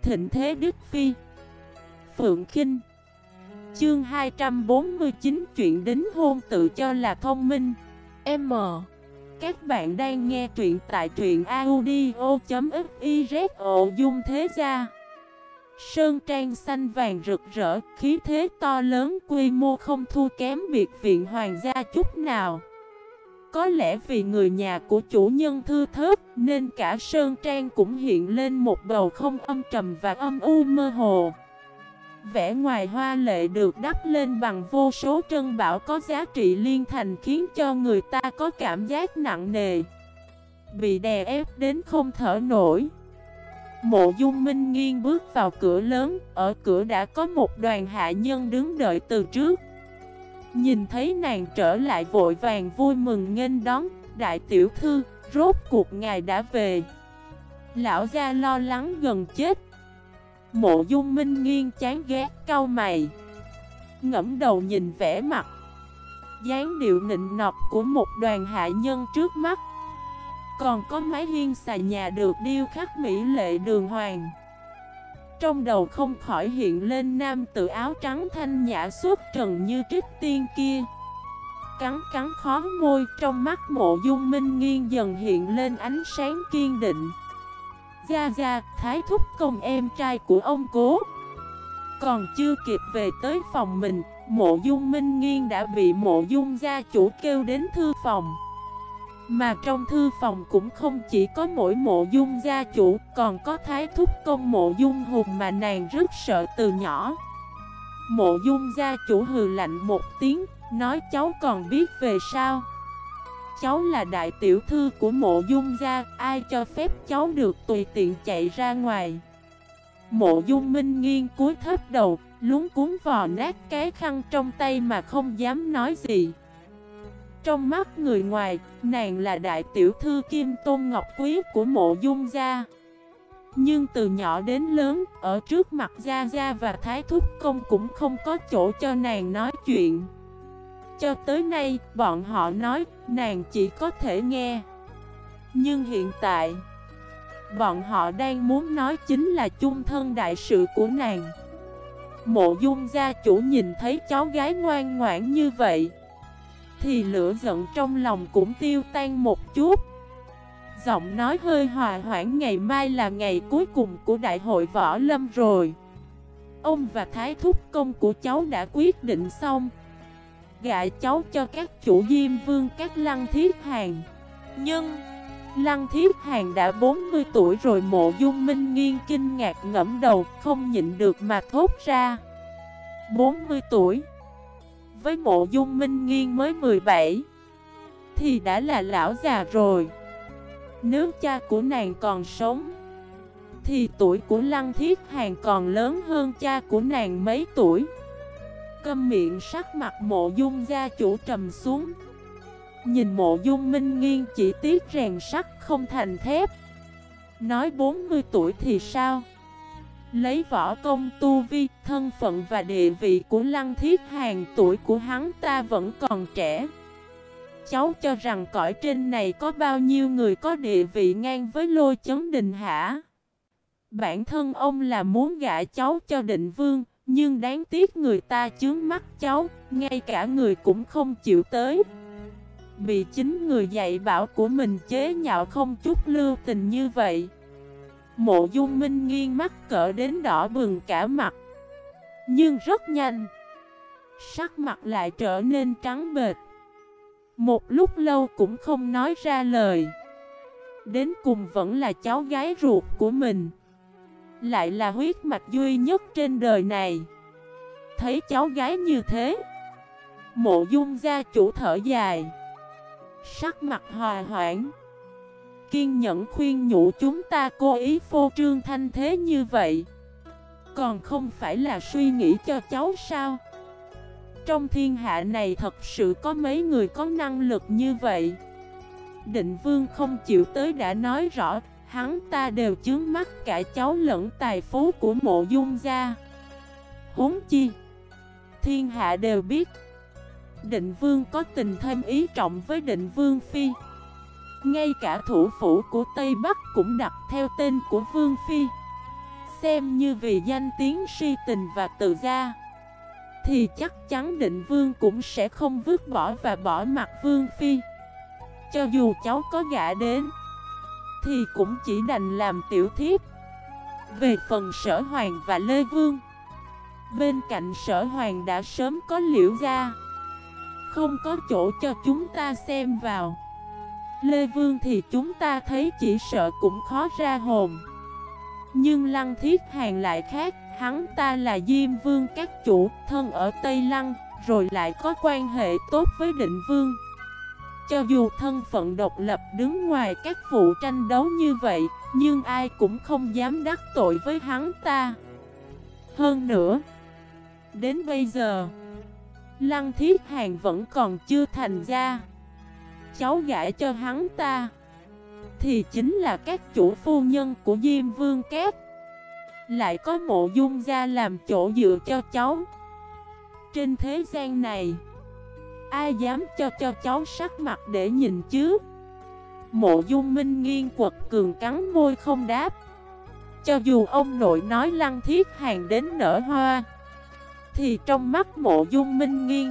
thịnh thế Đức Phi. Phượng Khinh. Chương 249 chuyện đính hôn tự cho là thông minh. M. Các bạn đang nghe truyện tại truyện audio.fiz. Ộ Dung thế gia. Sơn trang xanh vàng rực rỡ, khí thế to lớn, quy mô không thua kém biệt viện hoàng gia chút nào. Có lẽ vì người nhà của chủ nhân thưa thớt nên cả sơn trang cũng hiện lên một bầu không âm trầm và âm u mơ hồ. Vẻ ngoài hoa lệ được đắp lên bằng vô số trân bảo có giá trị liên thành khiến cho người ta có cảm giác nặng nề, bị đè ép đến không thở nổi. Mộ Dung Minh Nghiên bước vào cửa lớn, ở cửa đã có một đoàn hạ nhân đứng đợi từ trước. Nhìn thấy nàng trở lại vội vàng vui mừng nghênh đón. Đại tiểu thư, rốt cuộc ngài đã về. Lão gia lo lắng gần chết. Mộ Dung Minh Nghiên chán ghét cau mày, ngẫm đầu nhìn vẻ mặt dáng điệu nịnh nọt của một đoàn hạ nhân trước mắt. Còn có mái hiên xà nhà được điêu khắc mỹ lệ đường hoàng. Trong đầu không khỏi hiện lên nam tử áo trắng thanh nhã xuất trần như trích tiên kia. Cắn cắn khó môi, trong mắt Mộ Dung Minh Nghiên dần hiện lên ánh sáng kiên định. Gia Gia, Thái thúc công em trai của ông Cố. Còn chưa kịp về tới phòng mình, Mộ Dung Minh Nghiên đã bị Mộ Dung gia chủ kêu đến thư phòng. Mà trong thư phòng cũng không chỉ có mỗi Mộ Dung gia chủ, còn có Thái thúc công Mộ Dung Hùng mà nàng rất sợ từ nhỏ. Mộ Dung gia chủ hừ lạnh một tiếng, nói cháu còn biết về sao? Cháu là đại tiểu thư của Mộ Dung gia, ai cho phép cháu được tùy tiện chạy ra ngoài? Mộ Dung Minh Nghiên cúi thấp đầu, luống cuống vò nát cái khăn trong tay mà không dám nói gì. Trong mắt người ngoài, nàng là đại tiểu thư Kim Tôn Ngọc Quý của Mộ Dung gia. Nhưng từ nhỏ đến lớn, ở trước mặt Gia Gia và Thái thúc công cũng không có chỗ cho nàng nói chuyện. Cho tới nay, bọn họ nói, nàng chỉ có thể nghe. Nhưng hiện tại, bọn họ đang muốn nói chính là chung thân đại sự của nàng. Mộ Dung gia chủ nhìn thấy cháu gái ngoan ngoãn như vậy, thì lửa giận trong lòng cũng tiêu tan một chút. Giọng nói hơi hòa hoãn, ngày mai là ngày cuối cùng của đại hội võ lâm rồi. Ông và Thái thúc công của cháu đã quyết định xong, gả cháu cho các chủ Diêm Vương các Lăng Thiết Hàn. Nhưng Lăng Thiết Hàn đã 40 tuổi rồi. Mộ Dung Minh Nghiên kinh ngạc ngẫm đầu, không nhịn được mà thốt ra. 40 tuổi? Với Mộ Dung Minh Nghiên mới 17 thì đã là lão già rồi. Nếu cha của nàng còn sống thì tuổi của Lăng Thiết Hàn còn lớn hơn cha của nàng mấy tuổi. Câm miệng, sắc mặt Mộ Dung gia chủ trầm xuống. Nhìn Mộ Dung Minh Nghiên chỉ tiếc rèn sắt không thành thép. Nói 40 tuổi thì sao? Lấy võ công tu vi, thân phận và địa vị của Lăng Thiết Hàn, tuổi của hắn ta vẫn còn trẻ. Cháu cho rằng cõi trên này có bao nhiêu người có địa vị ngang với Lôi Chấn Đình hả? Bản thân ông là muốn gả cháu cho Định Vương, nhưng đáng tiếc người ta chướng mắt cháu, ngay cả người cũng không chịu tới. Bị chính người dạy bảo của mình chế nhạo không chút lưu tình như vậy. Mộ Dung Minh Nghiên mắt cỡ đến đỏ bừng cả mặt. Nhưng rất nhanh, sắc mặt lại trở nên trắng bệch. Một lúc lâu cũng không nói ra lời. Đến cùng vẫn là cháu gái ruột của mình, lại là huyết mạch duy nhất trên đời này. Thấy cháu gái như thế, Mộ Dung gia chủ thở dài, sắc mặt hòa hoãn, kiên nhẫn khuyên nhủ chúng ta cố ý phô trương thanh thế như vậy, còn không phải là suy nghĩ cho cháu sao? Trong thiên hạ này thật sự có mấy người có năng lực như vậy. Định Vương không chịu tới đã nói rõ, hắn ta đều chướng mắt cả cháu lẫn tài phú của Mộ Dung gia. Huống chi, thiên hạ đều biết Định Vương có tình thêm ý trọng với Định Vương Phi. Ngay cả thủ phủ của Tây Bắc cũng đặt theo tên của Vương Phi. xem như vì danh tiếng si tình và tự gia, thì chắc chắn Định Vương cũng sẽ không vứt bỏ và bỏ mặt Vương Phi. Cho dù cháu có gả đến, thì cũng chỉ đành làm tiểu thiếp. Về phần Sở Hoàng và Lê Vương, bên cạnh Sở Hoàng đã sớm có Liễu gia, không có chỗ cho chúng ta xem vào. Lê Vương thì chúng ta thấy chỉ sợ cũng khó ra hồn. Nhưng Lăng Thiết Hàn lại khác, hắn ta là Diêm Vương các chủ, thân ở Tây Lăng, rồi lại có quan hệ tốt với Định Vương. Cho dù thân phận độc lập đứng ngoài các vụ tranh đấu như vậy, nhưng ai cũng không dám đắc tội với hắn ta. Hơn nữa, đến bây giờ, Lăng Thiết Hàn vẫn còn chưa thành gia. Cháu gả cho hắn ta thì chính là các chủ phu nhân của Diêm Vương Cát. Lại có Mộ Dung gia làm chỗ dựa cho cháu. Trên thế gian này, ai dám cho cháu sắc mặt để nhìn chứ? Mộ Dung Minh Nghiên quật cường cắn môi không đáp. Cho dù ông nội nói Lăng Thiết Hàn đến nở hoa, thì trong mắt Mộ Dung Minh Nghiên,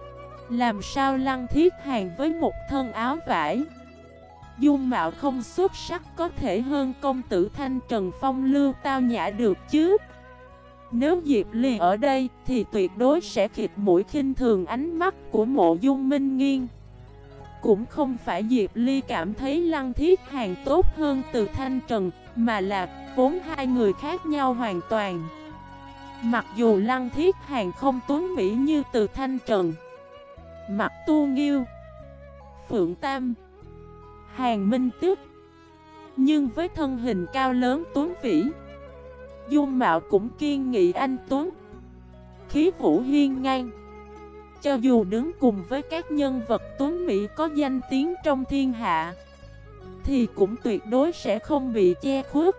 làm sao Lăng Thiết Hàn với một thân áo vải, dung mạo không xuất sắc có thể hơn công tử Thanh Trần phong lưu tao nhã được chứ? Nếu Diệp Ly ở đây thì tuyệt đối sẽ khịt mũi khinh thường ánh mắt của Mộ Dung Minh Nghiên. Cũng không phải Diệp Ly cảm thấy Lăng Thiết Hàn tốt hơn Từ Thanh Trần, mà là vốn hai người khác nhau hoàn toàn. Mặc dù Lăng Thiết Hàn không tuấn mỹ như Từ Thanh Trần, Mặt Tu Nghiêu, Phượng Tam, Hàn Minh Tức, nhưng với thân hình cao lớn tuấn vĩ, dung mạo cũng kiên nghị anh tuấn, khí vũ hiên ngang. Cho dù đứng cùng với các nhân vật tuấn mỹ có danh tiếng trong thiên hạ, thì cũng tuyệt đối sẽ không bị che khuất.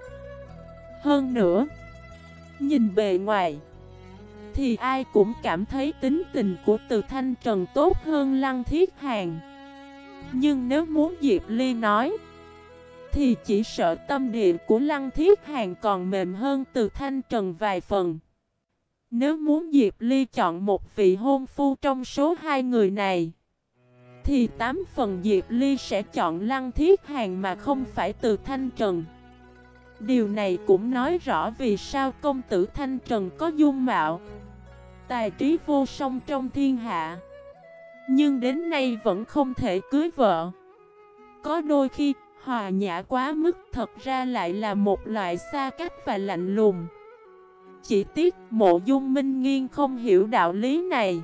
Hơn nữa, nhìn bề ngoài, thì ai cũng cảm thấy tính tình của Từ Thanh Trần tốt hơn Lăng Thiết Hàn. Nhưng nếu muốn Diệp Ly nói, thì chỉ sợ tâm địa của Lăng Thiết Hàn còn mềm hơn Từ Thanh Trần vài phần. Nếu muốn Diệp Ly chọn một vị hôn phu trong số hai người này, thì 8 phần Diệp Ly sẽ chọn Lăng Thiết Hàn mà không phải Từ Thanh Trần. Điều này cũng nói rõ vì sao công tử Thanh Trần có dung mạo, tài trí vô song trong thiên hạ, nhưng đến nay vẫn không thể cưới vợ. Có đôi khi, hòa nhã quá mức thật ra lại là một loại xa cách và lạnh lùng. Chỉ tiếc Mộ Dung Minh Nghiên không hiểu đạo lý này.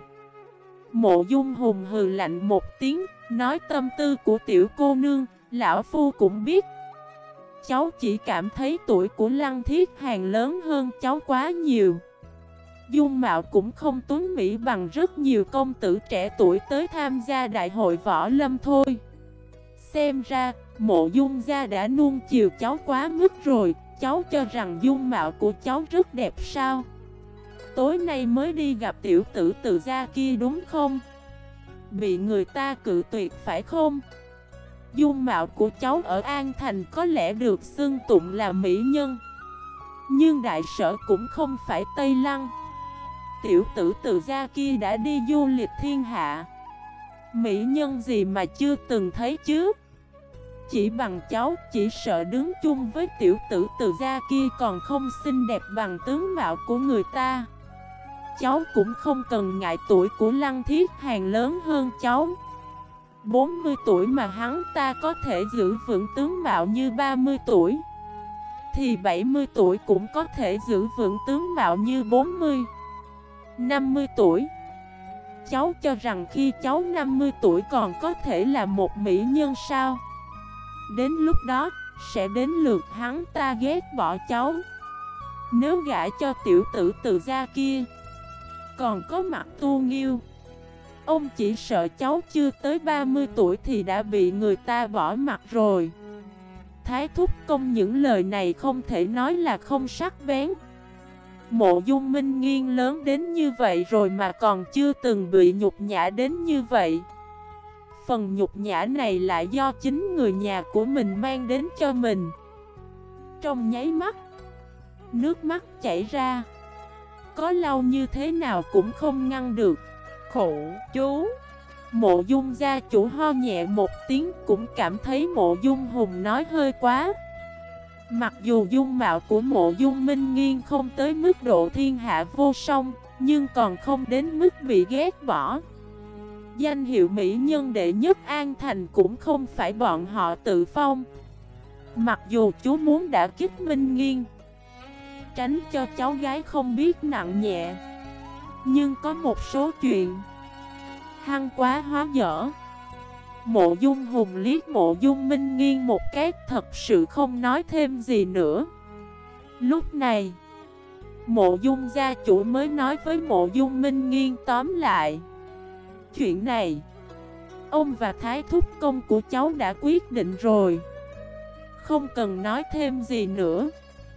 Mộ Dung hùng hừ lạnh một tiếng, nói tâm tư của tiểu cô nương, lão phu cũng biết. Cháu chỉ cảm thấy tuổi của Lăng Thiết Hàn lớn hơn cháu quá nhiều. Dung mạo cũng không tuấn mỹ bằng rất nhiều công tử trẻ tuổi tới tham gia đại hội võ lâm thôi. Xem ra, Mộ Dung gia đã nuông chiều cháu quá mức rồi. Cháu cho rằng dung mạo của cháu rất đẹp sao? Tối nay mới đi gặp tiểu tử Từ gia kia đúng không? Bị người ta cự tuyệt phải không? Dung mạo của cháu ở An Thành có lẽ được xưng tụng là mỹ nhân, nhưng đại sở cũng không phải Tây Lăng. Tiểu tử Từ gia kia đã đi du lịch thiên hạ, mỹ nhân gì mà chưa từng thấy chứ? Chỉ bằng cháu, chỉ sợ đứng chung với tiểu tử Từ gia kia còn không xinh đẹp bằng tướng mạo của người ta. Cháu cũng không cần ngại tuổi của Lăng Thiết Hàn lớn hơn cháu. 40 tuổi mà hắn ta có thể giữ vững tướng mạo như 30 tuổi, thì 70 tuổi cũng có thể giữ vững tướng mạo như 40, 50 tuổi. Cháu cho rằng khi cháu 50 tuổi còn có thể là một mỹ nhân sao? Đến lúc đó, sẽ đến lượt hắn ta ghét bỏ cháu. Nếu gả cho tiểu tử Từ gia kia, còn có Mặt Tu Nghiêu, ông chỉ sợ cháu chưa tới 30 tuổi thì đã bị người ta bỏ mặt rồi. Thái thúc công những lời này không thể nói là không sắc bén. Mộ Dung Minh Nghiên lớn đến như vậy rồi mà còn chưa từng bị nhục nhã đến như vậy. Phần nhục nhã này lại do chính người nhà của mình mang đến cho mình. Trong nháy mắt, Nước mắt chảy ra, có lau như thế nào cũng không ngăn được. Khụ chú. Mộ Dung gia chủ ho nhẹ một tiếng, cũng cảm thấy Mộ Dung Hùng nói hơi quá. Mặc dù dung mạo của Mộ Dung Minh Nghiên không tới mức độ thiên hạ vô song, nhưng còn không đến mức bị ghét bỏ. Danh hiệu mỹ nhân đệ nhất An Thành cũng không phải bọn họ tự phong. Mặc dù chú muốn đả kích Minh Nghiên, tránh cho cháu gái không biết nặng nhẹ, nhưng có một số chuyện hăng quá hóa dở. Mộ Dung Hùng liếc Mộ Dung Minh Nghiên một cái, thật sự không nói thêm gì nữa. Lúc này Mộ Dung gia chủ mới nói với Mộ Dung Minh Nghiên, tóm lại chuyện này ông và thái thúc công của cháu đã quyết định rồi, không cần nói thêm gì nữa.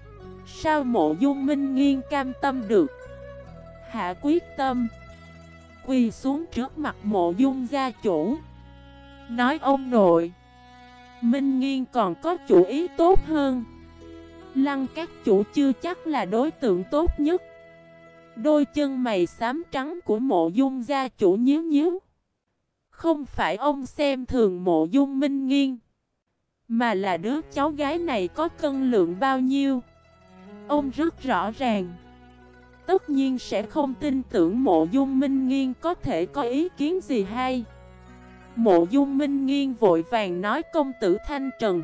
Sao Mộ Dung Minh Nghiên cam tâm được, hạ quyết tâm quỳ xuống trước mặt Mộ Dung gia chủ, nói ông nội, Minh Nghiên còn có chủ ý tốt hơn. Lăng các chủ chưa chắc là đối tượng tốt nhất. Đôi chân mày xám trắng của Mộ Dung gia chủ nhíu nhíu. Không phải ông xem thường Mộ Dung Minh Nghiên, mà là đứa cháu gái này có cân lượng bao nhiêu ông rất rõ ràng. Tất nhiên sẽ không tin tưởng Mộ Dung Minh Nghiên có thể có ý kiến gì hay. Mộ Dung Minh Nghiên vội vàng nói công tử Thanh Trần.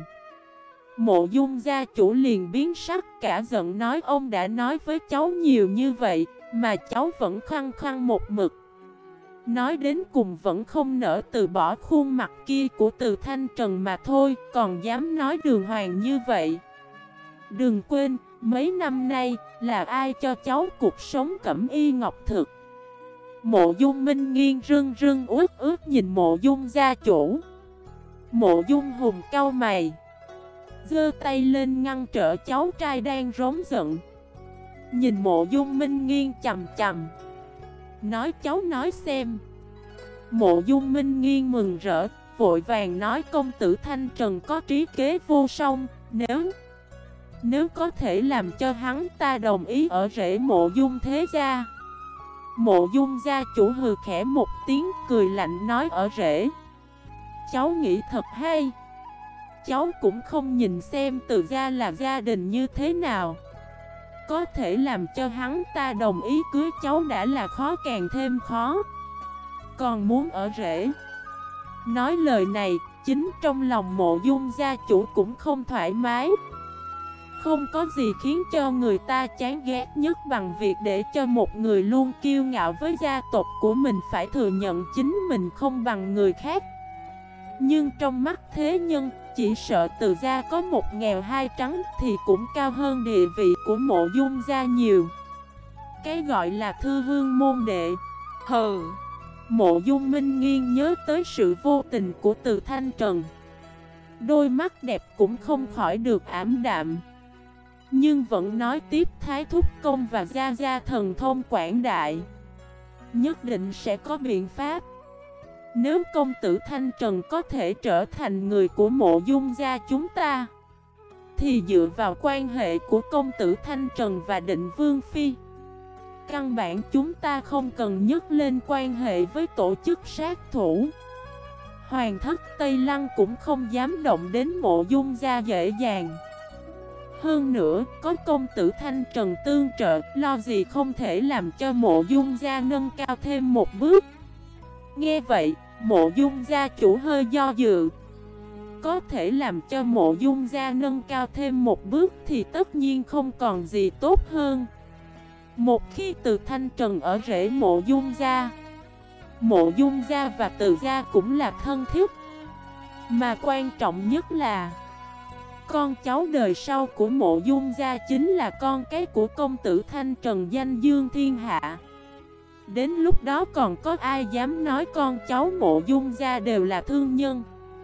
Mộ Dung gia chủ liền biến sắc, cả giận nói ông đã nói với cháu nhiều như vậy mà cháu vẫn khăng khăng một mực. Nói đến cùng vẫn không nỡ từ bỏ khuôn mặt kia của Từ Thanh Trần mà thôi, còn dám nói đường hoàng như vậy. Đừng quên, mấy năm nay là ai cho cháu cuộc sống cẩm y ngọc thực. Mộ Dung Minh Nghiên rưng rưng ướt ướt nhìn Mộ Dung gia chủ. Mộ Dung Hùng cau mày, giơ tay lên ngăn trở cháu trai đang rống giận. Nhìn Mộ Dung Minh Nghiên chằm chằm, nói cháu nói xem. Mộ Dung Minh Nghiên mừng rỡ, vội vàng nói công tử Thanh Trần có trí kế vô song. Nếu có thể làm cho hắn ta đồng ý ở rễ Mộ Dung thế gia. Mộ Dung gia chủ hừ khẽ một tiếng, cười lạnh nói ở rễ. Cháu nghĩ thật hay. Cháu cũng không nhìn xem Từ gia là gia đình như thế nào. Có thể làm cho hắn ta đồng ý cưới cháu đã là khó càng thêm khó, còn muốn ở rễ. Nói lời này, chính trong lòng Mộ Dung gia chủ cũng không thoải mái. Không có gì khiến cho người ta chán ghét nhất bằng việc để cho một người luôn kiêu ngạo với gia tộc của mình phải thừa nhận chính mình không bằng người khác. Nhưng trong mắt thế nhân, chỉ sợ Từ gia có một nghèo hai trắng thì cũng cao hơn địa vị của Mộ Dung gia nhiều. Cái gọi là thư hương môn đệ. Hừ. Mộ Dung Minh Nghiên nhớ tới sự vô tình của Từ Thanh Trần, đôi mắt đẹp cũng không khỏi được ảm đạm, nhưng vẫn nói tiếp thái thúc công và gia gia thần thông quảng đại, nhất định sẽ có biện pháp. Nếu công tử Thanh Trần có thể trở thành người của Mộ Dung gia chúng ta, thì dựa vào quan hệ của công tử Thanh Trần và Định Vương Phi, căn bản chúng ta không cần nhắc lên quan hệ với tổ chức sát thủ. Hoàng thất Tây Lăng cũng không dám động đến Mộ Dung gia dễ dàng. Hơn nữa, có công tử Thanh Trần tương trợ, lo gì không thể làm cho Mộ Dung gia nâng cao thêm một bước. Nghe vậy, Mộ Dung gia chủ hơi do dự. Có thể làm cho Mộ Dung gia nâng cao thêm một bước thì tất nhiên không còn gì tốt hơn. Một khi Từ Thanh Trần ở rễ Mộ Dung gia, Mộ Dung gia và Từ gia cũng là thân thiết. Mà quan trọng nhất là con cháu đời sau của Mộ Dung gia chính là con cái của công tử Thanh Trần danh dương thiên hạ. Đến lúc đó còn có ai dám nói con cháu Mộ Dung gia đều là thương nhân,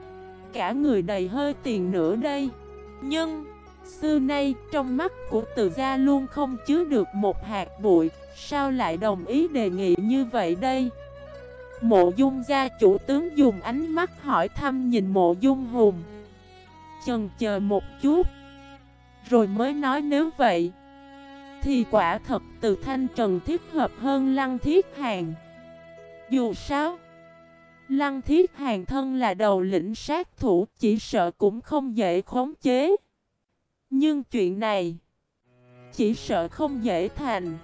cả người đầy hơi tiền nữa đây. Nhưng xưa nay trong mắt của Từ gia luôn không chứa được một hạt bụi, sao lại đồng ý đề nghị như vậy đây? Mộ Dung gia chủ tướng dùng ánh mắt hỏi thăm nhìn Mộ Dung Hùng, chần chờ một chút, rồi mới nói nếu vậy, thì quả thật Từ Thanh Trần thích hợp hơn Lăng Thiết Hàn. Dù sao, Lăng Thiết Hàn thân là đầu lĩnh sát thủ, chỉ sợ cũng không dễ khống chế. Nhưng chuyện này chỉ sợ không dễ thành.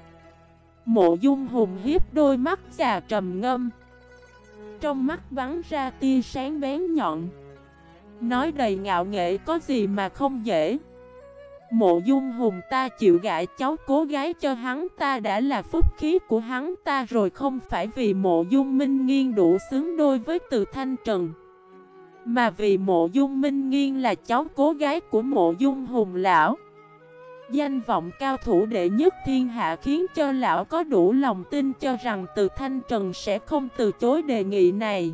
Mộ Dung Hùng hiếp đôi mắt già trầm ngâm, trong mắt bắn ra tia sáng bén nhọn, nói đầy ngạo nghễ, có gì mà không dễ. Mộ Dung Hùng ta chịu gả cháu cố gái cho hắn ta đã là phúc khí của hắn ta rồi, không phải vì Mộ Dung Minh Nghiên đủ xứng đôi với Từ Thanh Trần, mà vì Mộ Dung Minh Nghiên là cháu cố gái của Mộ Dung Hùng lão. Danh vọng cao thủ đệ nhất thiên hạ khiến cho lão có đủ lòng tin cho rằng Từ Thanh Trần sẽ không từ chối đề nghị này.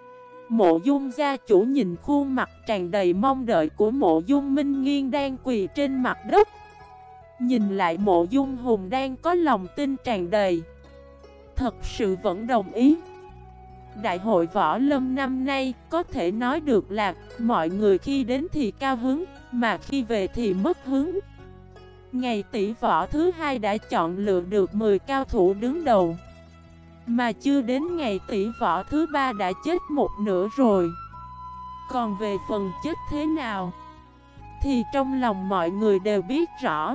Mộ Dung gia chủ nhìn khuôn mặt tràn đầy mong đợi của Mộ Dung Minh Nghiên đang quỳ trên mặt đất, nhìn lại Mộ Dung Hùng đang có lòng tin tràn đầy, thật sự vẫn đồng ý. Đại hội võ lâm năm nay có thể nói được là mọi người khi đến thì cao hứng, mà khi về thì mất hứng. Ngày tỷ võ thứ hai đã chọn lựa được 10 cao thủ đứng đầu, mà chưa đến ngày tỷ võ thứ ba đã chết một nửa rồi. Còn về phần chết thế nào thì trong lòng mọi người đều biết rõ.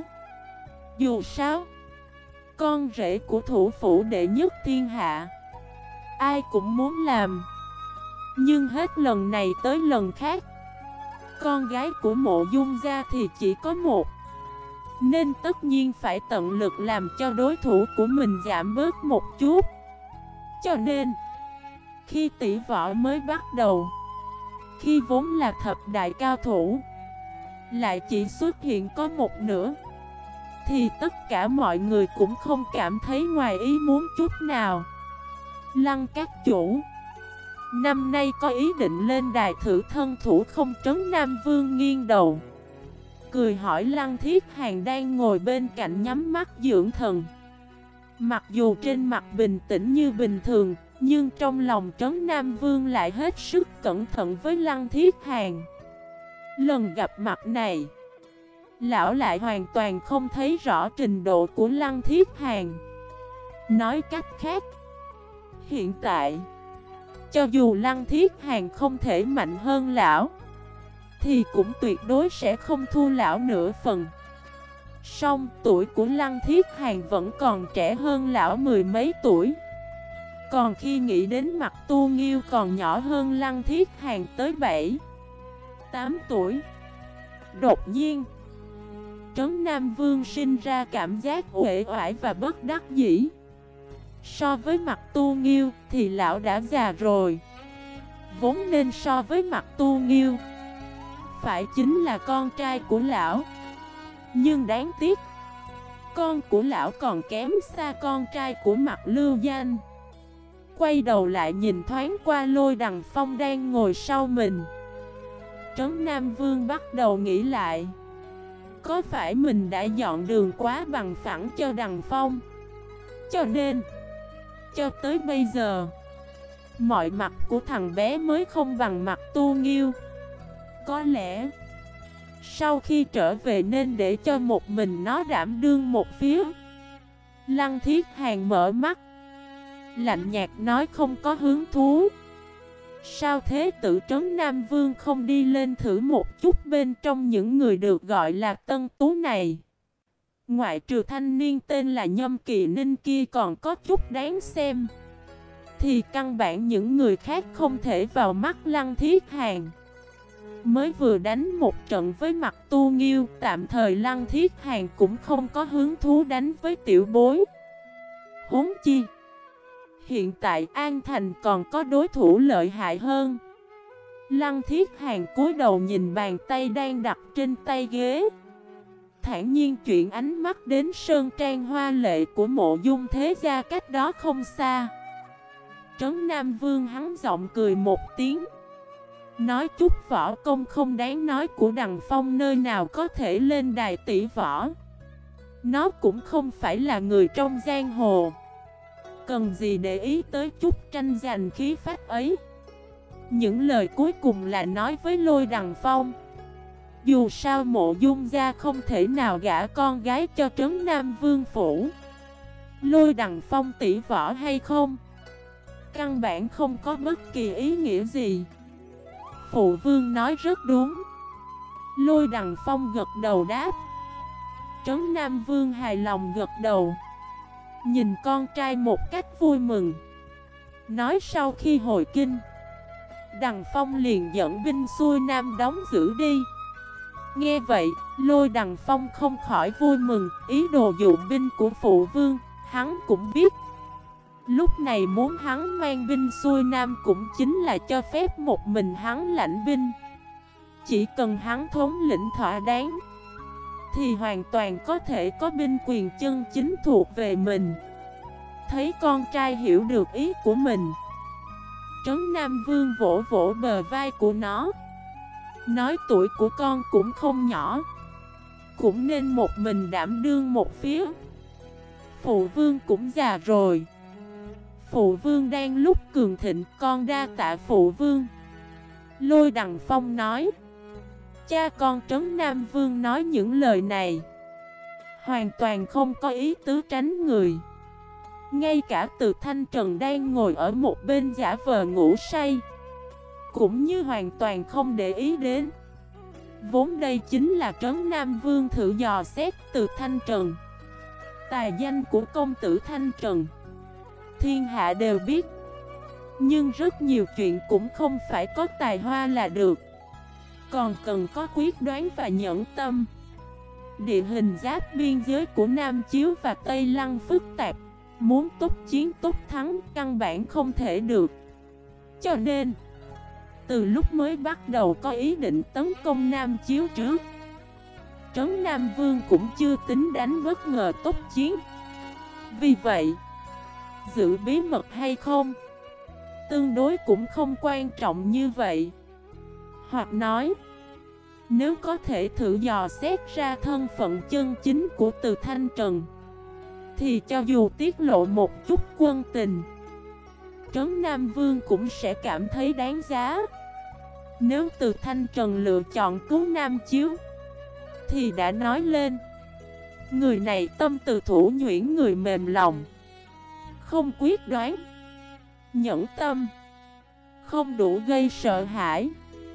Dù sao, con rể của thủ phủ đệ nhất thiên hạ ai cũng muốn làm, nhưng hết lần này tới lần khác, con gái của Mộ Dung gia thì chỉ có một, nên tất nhiên phải tận lực làm cho đối thủ của mình giảm bớt một chút. Cho nên, khi tỷ võ mới bắt đầu, khi vốn là thập đại cao thủ lại chỉ xuất hiện có một nửa, thì tất cả mọi người cũng không cảm thấy ngoài ý muốn chút nào. Lăng các chủ, năm nay có ý định lên đài thử thân thủ không? Trấn Nam Vương nghiêng đầu, cười hỏi Lăng Thiết Hàn đang ngồi bên cạnh nhắm mắt dưỡng thần. Mặc dù trên mặt bình tĩnh như bình thường, nhưng trong lòng Trấn Nam Vương lại hết sức cẩn thận với Lăng Thiết Hàn. Lần gặp mặt này, lão lại hoàn toàn không thấy rõ trình độ của Lăng Thiết Hàn. Nói cách khác, hiện tại, cho dù Lăng Thiết Hàn không thể mạnh hơn lão, thì cũng tuyệt đối sẽ không thua lão nửa phần. Song tuổi của Lăng Thiết Hàn vẫn còn trẻ hơn lão mười mấy tuổi. Còn khi nghĩ đến mặt Tu Nghiêu còn nhỏ hơn Lăng Thiết Hàn tới 7-8 tuổi, đột nhiên Trấn Nam Vương sinh ra cảm giác uể oải và bất đắc dĩ. So với mặt Tu Nghiêu thì lão đã già rồi, vốn nên so với mặt Tu Nghiêu phải chính là con trai của lão. Nhưng đáng tiếc, con của lão còn kém xa con trai của Mặt Lưu Danh. Quay đầu lại nhìn thoáng qua Lôi Đằng Phong đang ngồi sau mình, Trấn Nam Vương bắt đầu nghĩ lại, có phải mình đã dọn đường quá bằng phẳng cho Đằng Phong, cho nên cho tới bây giờ mọi mặt của thằng bé mới không bằng mặt Tu Nghiêu. Có lẽ sau khi trở về nên để cho một mình nó đảm đương một phía. Lăng Thiết Hàn mở mắt, lạnh nhạt nói không có hứng thú. Sao thế? Tử Trấn Nam Vương không đi lên thử một chút bên trong những người được gọi là tân tú này? Ngoại trừ thanh niên tên là Nhâm Kỳ Ninh kia còn có chút đáng xem, thì căn bản những người khác không thể vào mắt Lăng Thiết Hàn. Mới vừa đánh một trận với Mặt Tu Nghiêu, tạm thời Lăng Thiết Hàn cũng không có hứng thú đánh với tiểu bối. Huống chi, hiện tại An Thành còn có đối thủ lợi hại hơn. Lăng Thiết Hàn cúi đầu nhìn bàn tay đang đặt trên tay ghế, thản nhiên chuyển ánh mắt đến sơn trang hoa lệ của Mộ Dung thế gia cách đó không xa. Trấn Nam Vương hắn giọng cười một tiếng, nói chút võ công không đáng nói của Đằng Phong nơi nào có thể lên đài tỷ võ. Nó cũng không phải là người trong giang hồ, cần gì để ý tới chút tranh giành khí phách ấy. Những lời cuối cùng là nói với Lôi Đằng Phong, Dù sao Mộ Dung gia không thể nào gả con gái cho Trấn Nam Vương phủ. Lôi Đằng Phong tỷ võ hay không? Căn bản không có bất kỳ ý nghĩa gì. Phụ vương nói rất đúng. Lôi Đằng Phong gật đầu đáp. Trấn Nam Vương hài lòng gật đầu, nhìn con trai một cách vui mừng. Nói sau khi hồi kinh, Đằng Phong liền dẫn binh xuôi Nam đóng giữ đi. Nghe vậy, Lôi Đằng Phong không khỏi vui mừng. Ý đồ dụng binh của phụ vương, hắn cũng biết. Lúc này muốn hắn mang binh xuôi Nam cũng chính là cho phép một mình hắn lãnh binh. Chỉ cần hắn thống lĩnh thỏa đáng, thì hoàn toàn có thể có binh quyền chân chính thuộc về mình. Thấy con trai hiểu được ý của mình, Trấn Nam Vương vỗ vỗ bờ vai của nó, nói tuổi của con cũng không nhỏ, cũng nên một mình đảm đương một phía. Phụ vương cũng già rồi, phụ vương đang lúc cường thịnh, con đa tạ phụ vương. Lôi Đằng Phong nói. Cha con Trấn Nam Vương nói những lời này hoàn toàn không có ý tứ tránh người. Ngay cả Từ Thanh Trần đang ngồi ở một bên giả vờ ngủ say cũng như hoàn toàn không để ý đến. Vốn đây chính là Trấn Nam Vương thử dò xét Từ Thanh Trần. Tài danh của công tử Thanh Trần thiên hạ đều biết, nhưng rất nhiều chuyện cũng không phải có tài hoa là được, còn cần có quyết đoán và nhẫn tâm. Địa hình giáp biên giới của Nam Chiếu và Tây Lăng phức tạp, muốn tốc chiến tốc thắng căn bản không thể được. Cho nên, từ lúc mới bắt đầu có ý định tấn công Nam Chiếu trước, Trấn Nam Vương cũng chưa tính đánh bất ngờ tốc chiến. Vì vậy, giữ bí mật hay không, tương đối cũng không quan trọng như vậy. Hoặc nói, nếu có thể thử dò xét ra thân phận chân chính của Từ Thanh Trần, thì cho dù tiết lộ một chút quân tình, Trấn Nam Vương cũng sẽ cảm thấy đáng giá. Nếu Từ Thanh Trần lựa chọn cứu Nam Chiếu, thì đã nói lên, người này tâm từ thủ nhuyễn, người mềm lòng, không quyết đoán, nhẫn tâm, không đủ gây sợ hãi.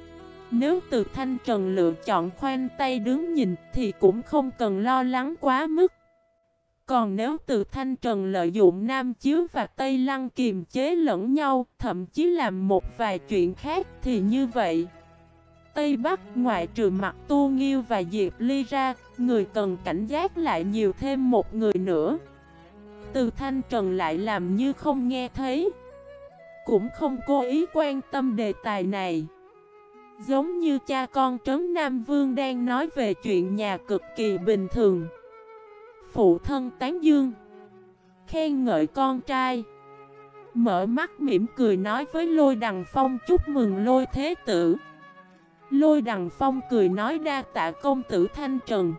Nếu Từ Thanh Trần lựa chọn khoanh tay đứng nhìn thì cũng không cần lo lắng quá mức. Còn nếu Từ Thanh Trần lợi dụng Nam Chiếu và Tây Lăng kiềm chế lẫn nhau, thậm chí làm một vài chuyện khác, thì như vậy, Tây Bắc ngoại trừ Mặc Tu Nghiêu và Diệp Ly ra, người cần cảnh giác lại nhiều thêm một người nữa. Từ Thanh Trần lại làm như không nghe thấy, cũng không cố ý quan tâm đề tài này. Giống như cha con Trấn Nam Vương đang nói về chuyện nhà cực kỳ bình thường. Phụ thân tán dương, khen ngợi con trai, mở mắt mỉm cười nói với Lôi Đằng Phong chúc mừng Lôi Thế Tử. Lôi Đằng Phong cười nói đa tạ công tử Thanh Trần.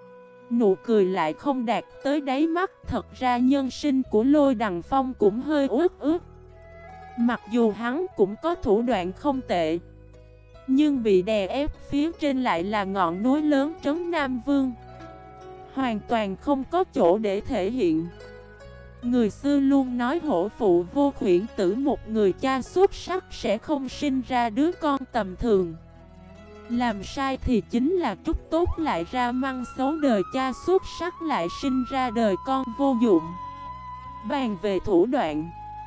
Nụ cười lại không đạt tới đáy mắt. Thật ra nhân sinh của Lôi Đằng Phong cũng hơi uất ức. Mặc dù hắn cũng có thủ đoạn không tệ, nhưng bị đè ép phía trên lại là ngọn núi lớn Trấn Nam Vương, hoàn toàn không có chỗ để thể hiện. Người xưa luôn nói hổ phụ vô khuyển tử, một người cha xuất sắc sẽ không sinh ra đứa con tầm thường. Làm sai thì chính là trút tốt lại ra măng xấu, đời cha xuất sắc lại sinh ra đời con vô dụng. Bàn về thủ đoạn,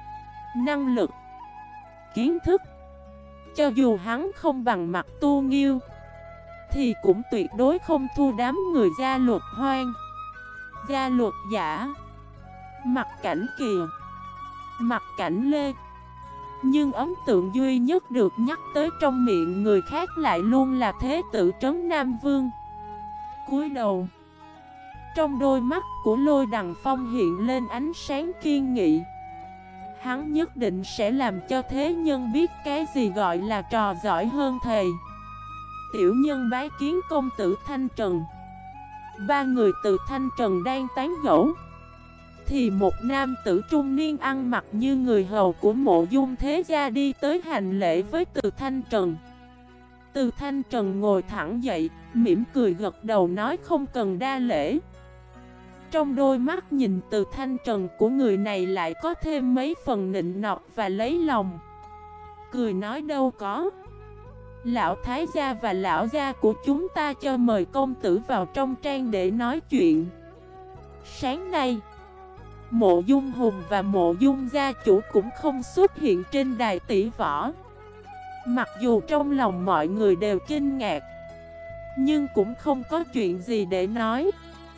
năng lực, kiến thức, cho dù hắn không bằng Mặc Tu Nghiêu, thì cũng tuyệt đối không thua đám người gia luật hoang, gia luật giả, Mặc Cảnh Kỳ, Mặc Cảnh Lê. Nhưng ấn tượng duy nhất được nhắc tới trong miệng người khác lại luôn là Thế Tử Trấn Nam Vương. Cúi đầu, trong đôi mắt của Lôi Đằng Phong hiện lên ánh sáng kiên nghị. Hắn nhất định sẽ làm cho thế nhân biết cái gì gọi là trò giỏi hơn thầy. Tiểu nhân bái kiến công tử Thanh Trần. Ba người từ Thanh Trần đang tán gẫu, thì một nam tử trung niên ăn mặc như người hầu của Mộ Dung thế gia đi tới hành lễ với Từ Thanh Trần. Từ Thanh Trần ngồi thẳng dậy, mỉm cười gật đầu nói không cần đa lễ. Trong đôi mắt nhìn Từ Thanh Trần của người này lại có thêm mấy phần nịnh nọt và lấy lòng. Cười nói đâu có. Lão thái gia và lão gia của chúng ta cho mời công tử vào trong trang để nói chuyện. Sáng nay, Mộ Dung Hùng và Mộ Dung gia chủ cũng không xuất hiện trên đài tỷ võ. Mặc dù trong lòng mọi người đều kinh ngạc, nhưng cũng không có chuyện gì để nói.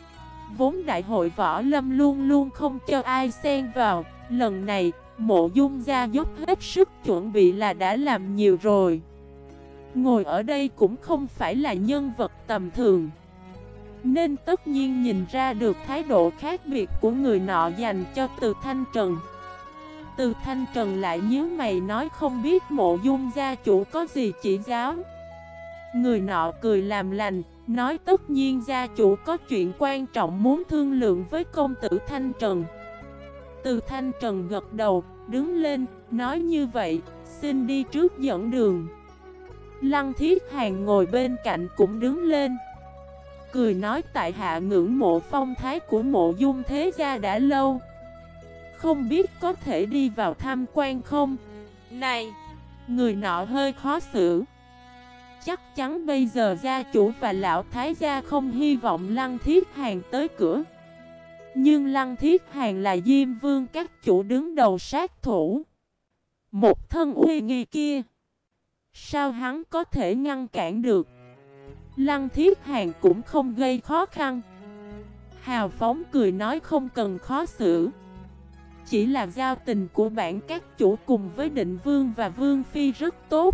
Vốn đại hội võ lâm luôn luôn không cho ai xen vào. Lần này, Mộ Dung gia dốc hết sức chuẩn bị là đã làm nhiều rồi. Ngồi ở đây cũng không phải là nhân vật tầm thường, nên tất nhiên nhìn ra được thái độ khác biệt của người nọ dành cho Từ Thanh Trần. Từ Thanh Trần lại nhíu mày nói không biết Mộ Dung gia chủ có gì chỉ giáo. Người nọ cười làm lành, nói tất nhiên gia chủ có chuyện quan trọng muốn thương lượng với công tử Thanh Trần. Từ Thanh Trần gật đầu, đứng lên, nói như vậy, xin đi trước dẫn đường. Lăng Thiết Hàn ngồi bên cạnh cũng đứng lên, cười nói tại hạ ngưỡng mộ phong thái của Mộ Dung thế gia đã lâu, không biết có thể đi vào tham quan không? Này! Người nọ hơi khó xử. Chắc chắn bây giờ gia chủ và lão thái gia không hy vọng Lăng Thiết Hàn tới cửa. Nhưng Lăng Thiết Hàn là Diêm Vương các chủ đứng đầu sát thủ, một thân uy nghi kia, sao hắn có thể ngăn cản được? Lăng Thiết Hàn cũng không gây khó khăn, hào phóng cười nói không cần khó xử. Chỉ là giao tình của bản các chủ cùng với Định Vương và Vương Phi rất tốt,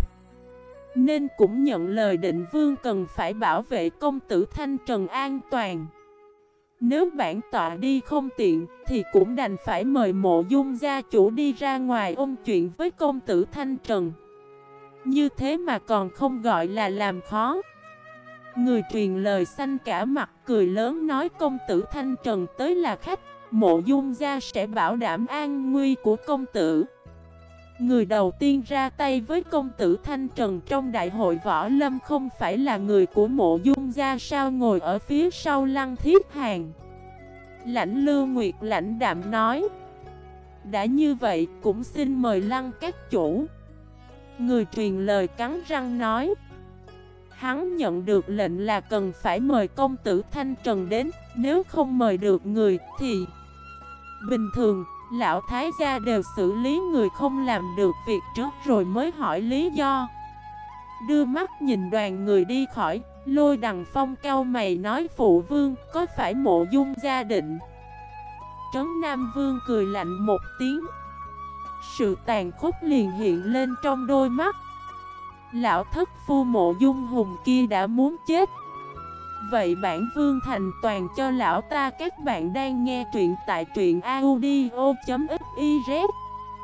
nên cũng nhận lời Định Vương cần phải bảo vệ công tử Thanh Trần an toàn. Nếu bản tọa đi không tiện thì cũng đành phải mời Mộ Dung gia chủ đi ra ngoài ôn chuyện với công tử Thanh Trần. Như thế mà còn không gọi là làm khó. Người truyền lời xanh cả mặt cười lớn nói công tử Thanh Trần tới là khách, Mộ Dung gia sẽ bảo đảm an nguy của công tử. Người đầu tiên ra tay với công tử Thanh Trần trong đại hội võ lâm không phải là người của Mộ Dung gia sao? Ngồi ở phía sau Lăng Thiết Hàn, Lãnh Lưu Nguyệt lãnh đạm nói, đã như vậy cũng xin mời Lăng các chủ. Người truyền lời cắn răng nói, hắn nhận được lệnh là cần phải mời công tử Thanh Trần đến, nếu không mời được người thì bình thường lão thái gia đều xử lý người không làm được việc trước rồi mới hỏi lý do. Đưa mắt nhìn đoàn người đi khỏi, Lôi Đằng Phong cau mày nói phụ vương có phải Mộ Dung gia định? Trấn Nam Vương cười lạnh một tiếng, sự tàn khốc liền hiện lên trong đôi mắt. Lão thất phu Mộ Dung Hùng kia đã muốn chết. Vậy bản vương thành toàn cho lão ta. Các bạn đang nghe truyện tại truyện audio.fif